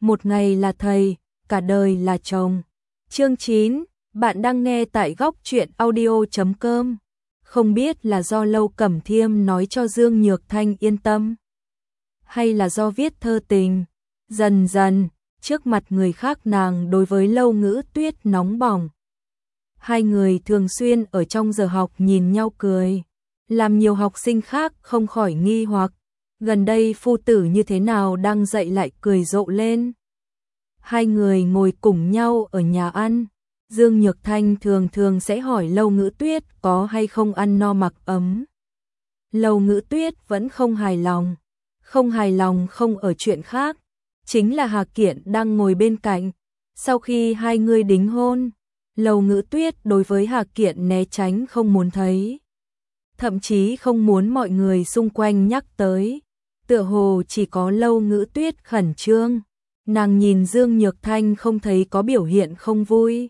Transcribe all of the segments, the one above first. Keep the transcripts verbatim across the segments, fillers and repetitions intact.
một ngày là thầy, cả đời là chồng. Chương chín, bạn đang nghe tại góc truyện audio chấm com. Không biết là do Lâu Cẩm Thiêm nói cho Dương Nhược Thanh yên tâm, hay là do viết thơ tình. Dần dần, trước mặt người khác nàng đối với Lâu Ngữ Tuyết nóng bỏng. Hai người thường xuyên ở trong giờ học nhìn nhau cười, làm nhiều học sinh khác không khỏi nghi hoặc, gần đây phu tử như thế nào đang dậy lại cười rộ lên. Hai người ngồi cùng nhau ở nhà ăn, Dương Nhược Thanh thường thường sẽ hỏi Lâu Ngữ Tuyết có hay không ăn no mặc ấm. Lâu Ngữ Tuyết vẫn không hài lòng, không hài lòng không ở chuyện khác, chính là Hà Kiện đang ngồi bên cạnh. Sau khi hai người đính hôn, Lâu Ngữ Tuyết đối với Hà Kiện né tránh không muốn thấy, thậm chí không muốn mọi người xung quanh nhắc tới, tựa hồ chỉ có Lâu Ngữ Tuyết khẩn trương. Nàng nhìn Dương Nhược Thanh không thấy có biểu hiện không vui,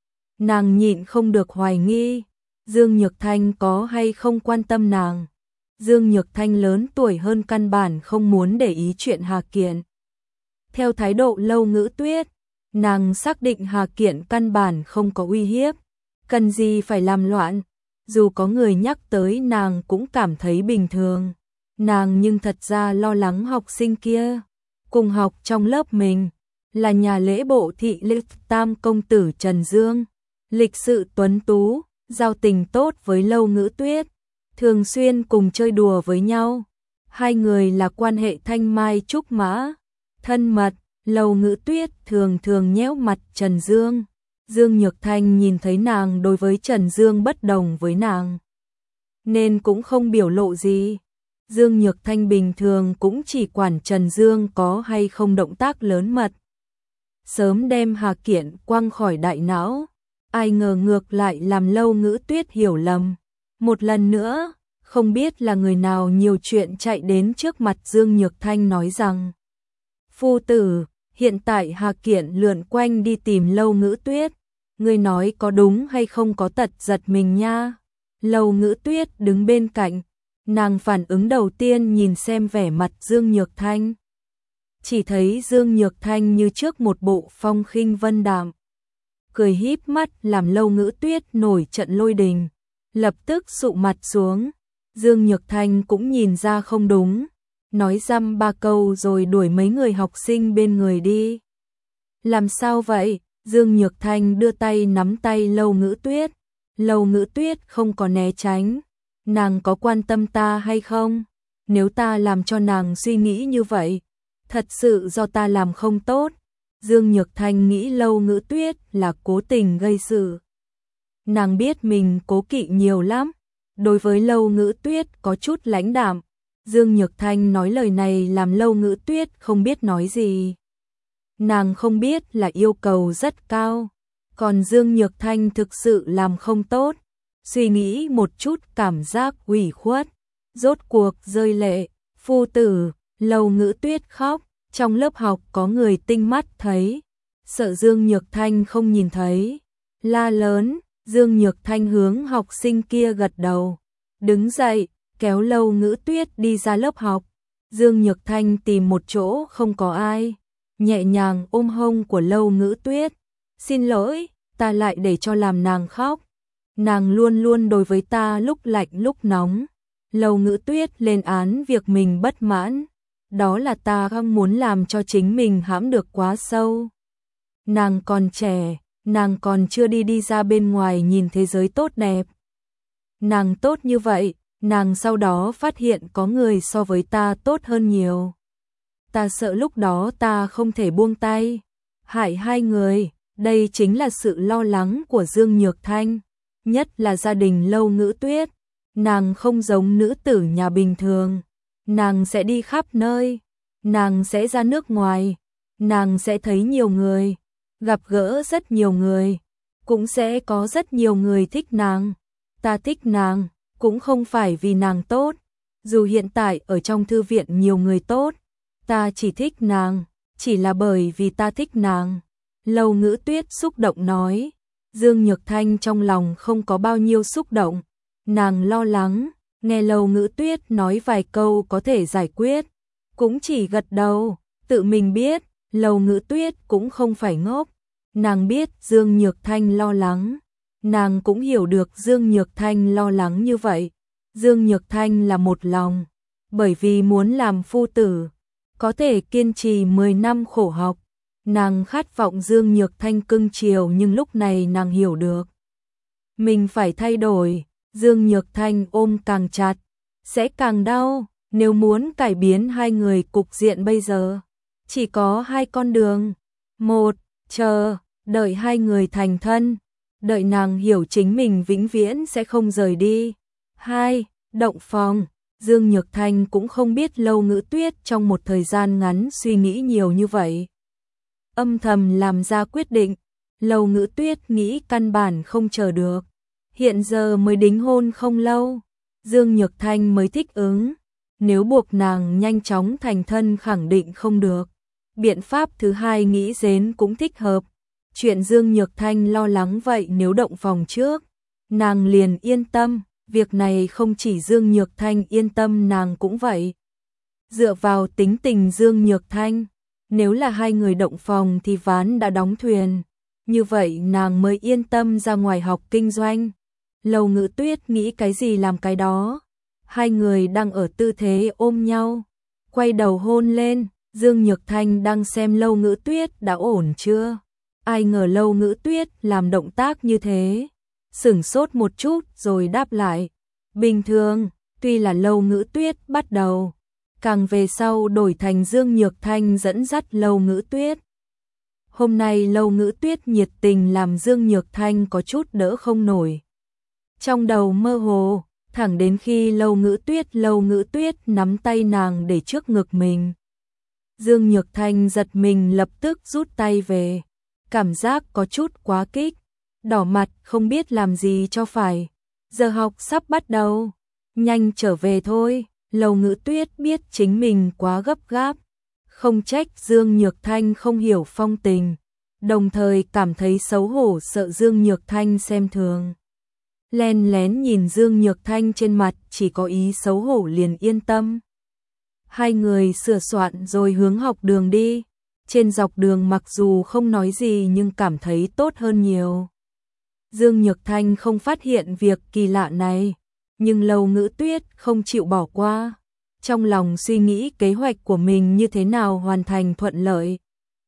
nàng nhịn không được hoài nghi, Dương Nhược Thanh có hay không quan tâm nàng. Dương Nhược Thanh lớn tuổi hơn căn bản không muốn để ý chuyện Hà Kiện. Theo thái độ Lâu Ngữ Tuyết, nàng xác định Hà Kiện căn bản không có uy hiếp, cần gì phải làm loạn, dù có người nhắc tới nàng cũng cảm thấy bình thường. Nàng nhưng thật ra lo lắng học sinh kia, cùng học trong lớp mình, là nhà lễ bộ thị lịch tam công tử Trần Dương, lịch sự tuấn tú, giao tình tốt với Lâu Ngữ Tuyết, thường xuyên cùng chơi đùa với nhau. Hai người là quan hệ thanh mai trúc mã, thân mật. Lâu Ngữ Tuyết thường thường nhéo mặt Trần Dương. Dương Nhược Thanh nhìn thấy nàng đối với Trần Dương bất đồng với nàng, nên cũng không biểu lộ gì. Dương Nhược Thanh bình thường cũng chỉ quản Trần Dương có hay không động tác lớn mật, sớm đem Hà Kiện quăng khỏi đại não. Ai ngờ ngược lại làm Lâu Ngữ Tuyết hiểu lầm. Một lần nữa, không biết là người nào nhiều chuyện chạy đến trước mặt Dương Nhược Thanh nói rằng: "Phu tử, hiện tại Hà Kiện lượn quanh đi tìm Lâu Ngữ Tuyết, ngươi nói có đúng hay không có tật giật mình nha." Lâu Ngữ Tuyết đứng bên cạnh, nàng phản ứng đầu tiên nhìn xem vẻ mặt Dương Nhược Thanh. Chỉ thấy Dương Nhược Thanh như trước một bộ phong khinh vân đạm, cười híp mắt làm Lâu Ngữ Tuyết nổi trận lôi đình, lập tức sụ mặt xuống. Dương Nhược Thanh cũng nhìn ra không đúng, nói dăm ba câu rồi đuổi mấy người học sinh bên người đi. "Làm sao vậy?" Dương Nhược Thanh đưa tay nắm tay Lâu Ngữ Tuyết. Lâu Ngữ Tuyết không có né tránh. "Nàng có quan tâm ta hay không? Nếu ta làm cho nàng suy nghĩ như vậy, thật sự do ta làm không tốt." Dương Nhược Thanh nghĩ Lâu Ngữ Tuyết là cố tình gây sự. Nàng biết mình cố kỵ nhiều lắm, đối với Lâu Ngữ Tuyết có chút lãnh đạm. Dương Nhược Thanh nói lời này làm Lâu Ngữ Tuyết không biết nói gì. Nàng không biết là yêu cầu rất cao, còn Dương Nhược Thanh thực sự làm không tốt. Suy nghĩ một chút cảm giác ủy khuất, rốt cuộc rơi lệ. "Phu tử!" Lâu Ngữ Tuyết khóc. Trong lớp học có người tinh mắt thấy, sợ Dương Nhược Thanh không nhìn thấy, la lớn. Dương Nhược Thanh hướng học sinh kia gật đầu, đứng dậy, kéo Lâu Ngữ Tuyết đi ra lớp học. Dương Nhược Thanh tìm một chỗ không có ai, nhẹ nhàng ôm hông của Lâu Ngữ Tuyết. "Xin lỗi, ta lại để cho làm nàng khóc. Nàng luôn luôn đối với ta lúc lạnh lúc nóng." Lâu Ngữ Tuyết lên án việc mình bất mãn. "Đó là ta không muốn làm cho chính mình hãm được quá sâu. Nàng còn trẻ, nàng còn chưa đi đi ra bên ngoài nhìn thế giới tốt đẹp. Nàng tốt như vậy, nàng sau đó phát hiện có người so với ta tốt hơn nhiều. Ta sợ lúc đó ta không thể buông tay, hại hai người." Đây chính là sự lo lắng của Dương Nhược Thanh, nhất là gia đình Lâu Ngữ Tuyết. Nàng không giống nữ tử nhà bình thường, nàng sẽ đi khắp nơi, nàng sẽ ra nước ngoài, nàng sẽ thấy nhiều người, gặp gỡ rất nhiều người, cũng sẽ có rất nhiều người thích nàng. Ta thích nàng, cũng không phải vì nàng tốt, dù hiện tại ở trong thư viện nhiều người tốt, ta chỉ thích nàng, chỉ là bởi vì ta thích nàng." Lâu Ngữ Tuyết xúc động nói. Dương Nhược Thanh trong lòng không có bao nhiêu xúc động, nàng lo lắng, nghe Lâu Ngữ Tuyết nói vài câu có thể giải quyết, cũng chỉ gật đầu, tự mình biết, Lầu Ngữ Tuyết cũng không phải ngốc, nàng biết Dương Nhược Thanh lo lắng, nàng cũng hiểu được Dương Nhược Thanh lo lắng như vậy. Dương Nhược Thanh là một lòng, bởi vì muốn làm phu tử, có thể kiên trì mười năm khổ học. Nàng khát vọng Dương Nhược Thanh cưng chiều, nhưng lúc này nàng hiểu được mình phải thay đổi. Dương Nhược Thanh ôm càng chặt sẽ càng đau. Nếu muốn cải biến hai người cục diện bây giờ, chỉ có hai con đường. Một, chờ, đợi hai người thành thân, đợi nàng hiểu chính mình vĩnh viễn sẽ không rời đi. Hai, động phòng. Dương Nhược Thanh cũng không biết Lâu Ngữ Tuyết trong một thời gian ngắn suy nghĩ nhiều như vậy. Âm thầm làm ra quyết định, Lâu Ngữ Tuyết nghĩ căn bản không chờ được. Hiện giờ mới đính hôn không lâu, Dương Nhược Thanh mới thích ứng. Nếu buộc nàng nhanh chóng thành thân khẳng định không được. Biện pháp thứ hai nghĩ đến cũng thích hợp. Chuyện Dương Nhược Thanh lo lắng vậy, nếu động phòng trước, nàng liền yên tâm. Việc này không chỉ Dương Nhược Thanh yên tâm, nàng cũng vậy. Dựa vào tính tình Dương Nhược Thanh, nếu là hai người động phòng thì ván đã đóng thuyền. Như vậy nàng mới yên tâm ra ngoài học kinh doanh. Lâu Ngữ Tuyết nghĩ cái gì làm cái đó. Hai người đang ở tư thế ôm nhau, quay đầu hôn lên. Dương Nhược Thanh đang xem Lâu Ngữ Tuyết đã ổn chưa. Ai ngờ Lâu Ngữ Tuyết làm động tác như thế, sửng sốt một chút rồi đáp lại. Bình thường. Tuy là Lâu Ngữ Tuyết bắt đầu, càng về sau đổi thành Dương Nhược Thanh dẫn dắt Lâu Ngữ Tuyết. Hôm nay Lâu Ngữ Tuyết nhiệt tình làm Dương Nhược Thanh có chút đỡ không nổi. Trong đầu mơ hồ, thẳng đến khi Lâu Ngữ Tuyết Lâu Ngữ Tuyết nắm tay nàng để trước ngực mình. Dương Nhược Thanh giật mình, lập tức rút tay về. Cảm giác có chút quá kích, đỏ mặt không biết làm gì cho phải. Giờ học sắp bắt đầu, nhanh trở về thôi. Lâu Ngữ Tuyết biết chính mình quá gấp gáp, không trách Dương Nhược Thanh không hiểu phong tình, đồng thời cảm thấy xấu hổ sợ Dương Nhược Thanh xem thường. Len lén nhìn Dương Nhược Thanh trên mặt chỉ có ý xấu hổ liền yên tâm. Hai người sửa soạn rồi hướng học đường đi. Trên dọc đường mặc dù không nói gì nhưng cảm thấy tốt hơn nhiều. Dương Nhược Thanh không phát hiện việc kỳ lạ này, nhưng Lâu Ngữ Tuyết không chịu bỏ qua. Trong lòng suy nghĩ kế hoạch của mình như thế nào hoàn thành thuận lợi.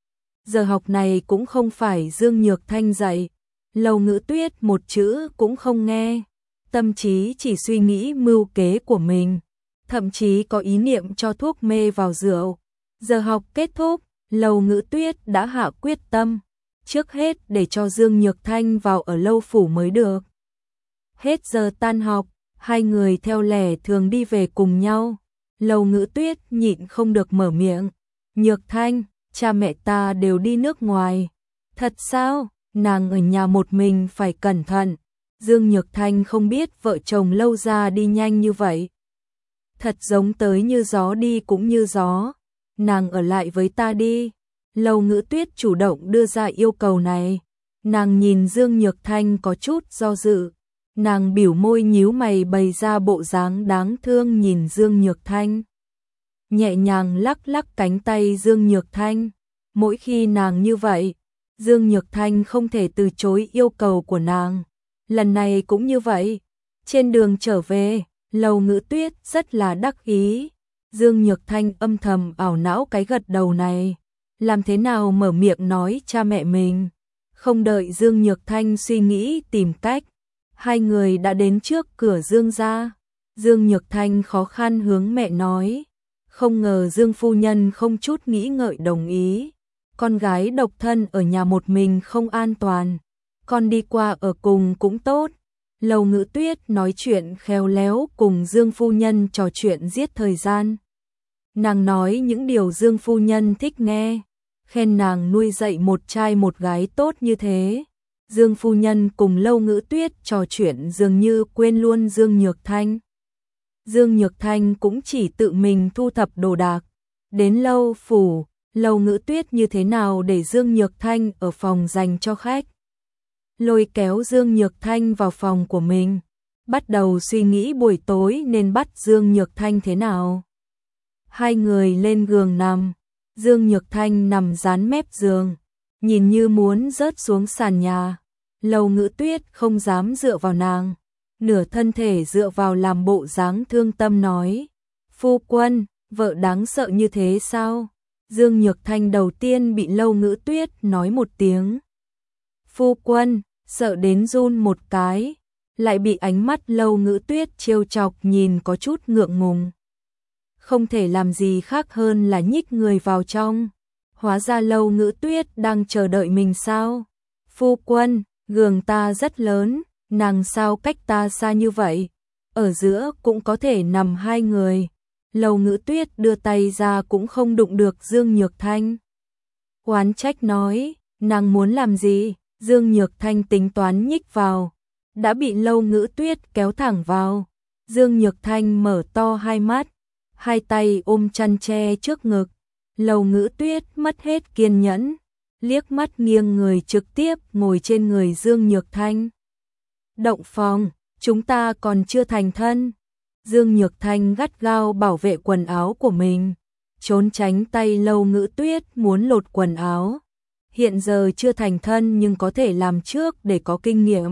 Giờ học này cũng không phải Dương Nhược Thanh dạy, Lâu Ngữ Tuyết một chữ cũng không nghe, tâm trí chỉ suy nghĩ mưu kế của mình, thậm chí có ý niệm cho thuốc mê vào rượu. Giờ học kết thúc, Lâu Ngữ Tuyết đã hạ quyết tâm, trước hết để cho Dương Nhược Thanh vào ở lâu phủ mới được. Hết giờ tan học, hai người theo lẽ thường đi về cùng nhau. Lâu Ngữ Tuyết nhịn không được mở miệng. Nhược Thanh, cha mẹ ta đều đi nước ngoài. Thật sao? Nàng ở nhà một mình phải cẩn thận. Dương Nhược Thanh không biết vợ chồng Lâu gia đi nhanh như vậy. Thật giống tới như gió đi cũng như gió. Nàng ở lại với ta đi. Lâu Ngữ Tuyết chủ động đưa ra yêu cầu này. Nàng nhìn Dương Nhược Thanh có chút do dự. Nàng biểu môi nhíu mày bày ra bộ dáng đáng thương nhìn Dương Nhược Thanh. Nhẹ nhàng lắc lắc cánh tay Dương Nhược Thanh. Mỗi khi nàng như vậy, Dương Nhược Thanh không thể từ chối yêu cầu của nàng. Lần này cũng như vậy. Trên đường trở về, Lâu Ngữ Tuyết rất là đắc ý. Dương Nhược Thanh âm thầm ảo não cái gật đầu này. Làm thế nào mở miệng nói cha mẹ mình. Không đợi Dương Nhược Thanh suy nghĩ tìm cách, hai người đã đến trước cửa Dương gia. Dương Nhược Thanh khó khăn hướng mẹ nói. Không ngờ Dương phu nhân không chút nghĩ ngợi đồng ý. Con gái độc thân ở nhà một mình không an toàn. Con đi qua ở cùng cũng tốt. Lâu Ngữ Tuyết nói chuyện khéo léo cùng Dương phu nhân trò chuyện giết thời gian. Nàng nói những điều Dương phu nhân thích nghe. Khen nàng nuôi dạy một trai một gái tốt như thế. Dương phu nhân cùng Lâu Ngữ Tuyết trò chuyện dường như quên luôn Dương Nhược Thanh. Dương Nhược Thanh cũng chỉ tự mình thu thập đồ đạc. Đến Lâu phủ, Lâu Ngữ Tuyết như thế nào để Dương Nhược Thanh ở phòng dành cho khách. Lôi kéo Dương Nhược Thanh vào phòng của mình. Bắt đầu suy nghĩ buổi tối nên bắt Dương Nhược Thanh thế nào. Hai người lên giường nằm. Dương Nhược Thanh nằm dán mép giường, nhìn như muốn rớt xuống sàn nhà. Lâu Ngữ Tuyết không dám dựa vào nàng, nửa thân thể dựa vào làm bộ dáng thương tâm nói: "Phu quân, vợ đáng sợ như thế sao?" Dương Nhược Thanh đầu tiên bị Lâu Ngữ Tuyết nói một tiếng "Phu quân", sợ đến run một cái, lại bị ánh mắt Lâu Ngữ Tuyết trêu chọc nhìn có chút ngượng ngùng. Không thể làm gì khác hơn là nhích người vào trong. Hóa ra Lâu Ngữ Tuyết đang chờ đợi mình sao? "Phu quân, giường ta rất lớn, nàng sao cách ta xa như vậy? Ở giữa cũng có thể nằm hai người." Lâu Ngữ Tuyết đưa tay ra cũng không đụng được Dương Nhược Thanh. Oán trách nói: "Nàng muốn làm gì?" Dương Nhược Thanh tính toán nhích vào, đã bị Lâu Ngữ Tuyết kéo thẳng vào. Dương Nhược Thanh mở to hai mắt, hai tay ôm chăn che trước ngực. Lâu Ngữ Tuyết mất hết kiên nhẫn, liếc mắt nghiêng người trực tiếp ngồi trên người Dương Nhược Thanh. "Động phòng, chúng ta còn chưa thành thân." Dương Nhược Thanh gắt gao bảo vệ quần áo của mình, trốn tránh tay Lâu Ngữ Tuyết muốn lột quần áo. Hiện giờ chưa thành thân nhưng có thể làm trước để có kinh nghiệm.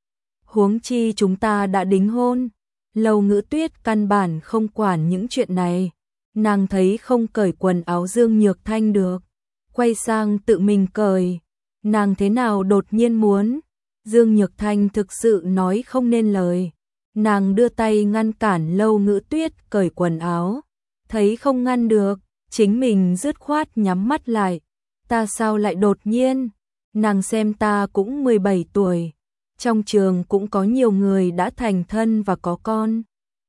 Huống chi chúng ta đã đính hôn. Lâu Ngữ Tuyết căn bản không quản những chuyện này. Nàng thấy không cởi quần áo Dương Nhược Thanh được, quay sang tự mình cởi. Nàng thế nào đột nhiên muốn. Dương Nhược Thanh thực sự nói không nên lời. Nàng đưa tay ngăn cản Lâu Ngữ Tuyết cởi quần áo, thấy không ngăn được, chính mình dứt khoát nhắm mắt lại. "Ta sao lại đột nhiên? Nàng xem ta cũng mười bảy tuổi, trong trường cũng có nhiều người đã thành thân và có con.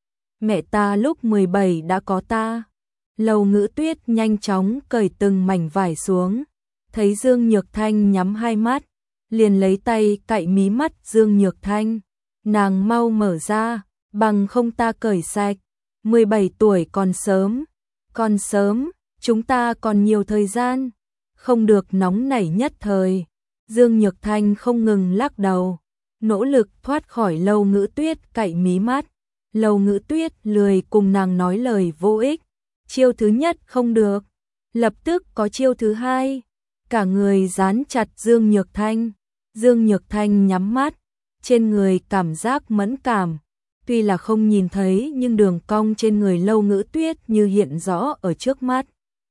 Mẹ ta lúc mười bảy đã có ta." Lâu Ngữ Tuyết nhanh chóng cởi từng mảnh vải xuống, thấy Dương Nhược Thanh nhắm hai mắt, liền lấy tay cạy mí mắt Dương Nhược Thanh. "Nàng mau mở ra, bằng không ta cởi sạch. mười bảy tuổi còn sớm, còn sớm, chúng ta còn nhiều thời gian, không được nóng nảy nhất thời." Dương Nhược Thanh không ngừng lắc đầu, nỗ lực thoát khỏi Lâu Ngữ Tuyết cạy mí mắt. Lâu Ngữ Tuyết lười cùng nàng nói lời vô ích. Chiêu thứ nhất không được, lập tức có chiêu thứ hai. Cả người dán chặt Dương Nhược Thanh. Dương Nhược Thanh nhắm mắt, trên người cảm giác mẫn cảm. Tuy là không nhìn thấy nhưng đường cong trên người Lâu Ngữ Tuyết như hiện rõ ở trước mắt.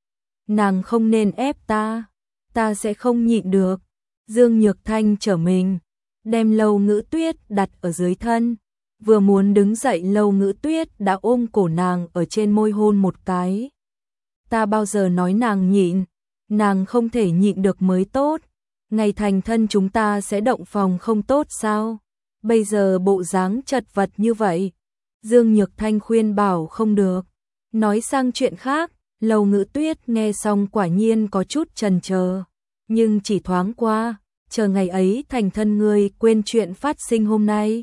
"Nàng không nên ép ta, ta sẽ không nhịn được." Dương Nhược Thanh trở mình, đem Lâu Ngữ Tuyết đặt ở dưới thân. Vừa muốn đứng dậy Lâu Ngữ Tuyết đã ôm cổ nàng ở trên môi hôn một cái. "Ta bao giờ nói nàng nhịn, nàng không thể nhịn được mới tốt. Ngày thành thân chúng ta sẽ động phòng không tốt sao? Bây giờ bộ dáng chật vật như vậy." Dương Nhược Thanh khuyên bảo không được. Nói sang chuyện khác, Lâu Ngữ Tuyết nghe xong quả nhiên có chút chần chờ, nhưng chỉ thoáng qua, chờ ngày ấy thành thân ngươi quên chuyện phát sinh hôm nay.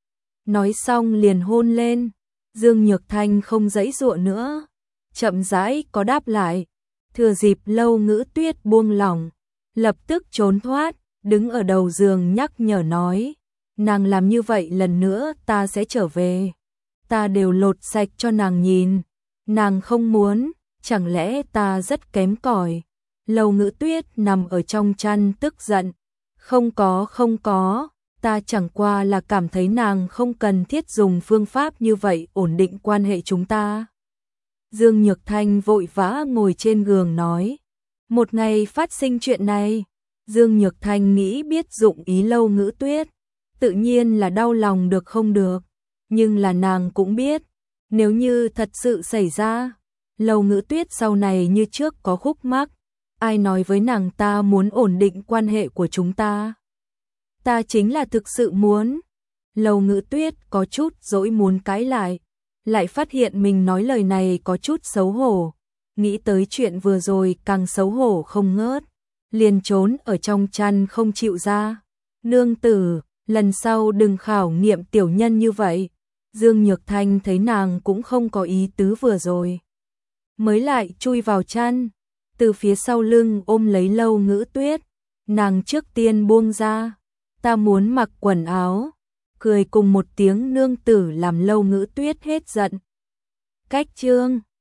Nói xong liền hôn lên. Dương Nhược Thanh không giãy giụa nữa, chậm rãi có đáp lại. Thừa dịp Lâu Ngữ Tuyết buông lỏng, lập tức trốn thoát, đứng ở đầu giường nhắc nhở nói: "Nàng làm như vậy lần nữa ta sẽ trở về. Ta đều lột sạch cho nàng nhìn. Nàng không muốn, chẳng lẽ ta rất kém cỏi?" Lâu Ngữ Tuyết nằm ở trong chăn tức giận. "Không có không có, ta chẳng qua là cảm thấy nàng không cần thiết dùng phương pháp như vậy ổn định quan hệ chúng ta." Dương Nhược Thanh vội vã ngồi trên giường nói. Một ngày phát sinh chuyện này, Dương Nhược Thanh nghĩ biết dụng ý Lâu Ngữ Tuyết, tự nhiên là đau lòng được không được, nhưng là nàng cũng biết, nếu như thật sự xảy ra, Lâu Ngữ Tuyết sau này như trước có khúc mắc, ai nói với nàng ta muốn ổn định quan hệ của chúng ta? Ta chính là thực sự muốn. Lâu Ngữ Tuyết có chút dỗi muốn cãi lại, lại phát hiện mình nói lời này có chút xấu hổ, nghĩ tới chuyện vừa rồi càng xấu hổ không ngớt, liền trốn ở trong chăn không chịu ra. "Nương tử, lần sau đừng khảo nghiệm tiểu nhân như vậy." Dương Nhược Thanh thấy nàng cũng không có ý tứ vừa rồi, mới lại chui vào chăn, từ phía sau lưng ôm lấy Lâu Ngữ Tuyết. Nàng trước tiên buông ra. "Ta muốn mặc quần áo." Cười cùng một tiếng nương tử làm Lâu Ngữ Tuyết hết giận. Cách chương